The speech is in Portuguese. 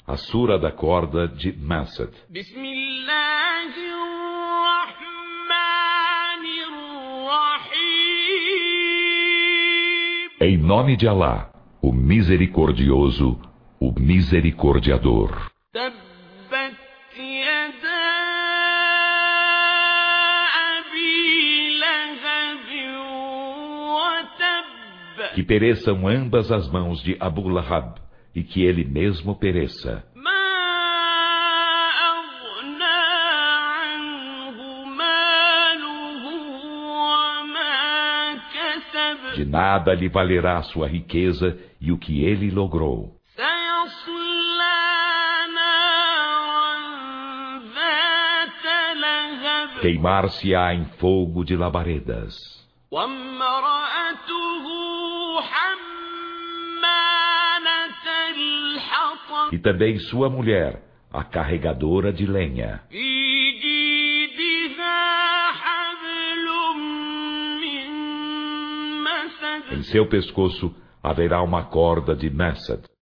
A sura da corda de Masad. Em nome de Alá, o Misericordioso, o Misericordiador. Que pereçam ambas as mãos de Abu Lahab, e que ele mesmo pereça. De nada lhe valerá sua riqueza e o que ele logrou. Queimar-se-á em fogo de labaredas. E também sua mulher, a carregadora de lenha. Em seu pescoço haverá uma corda de Masad.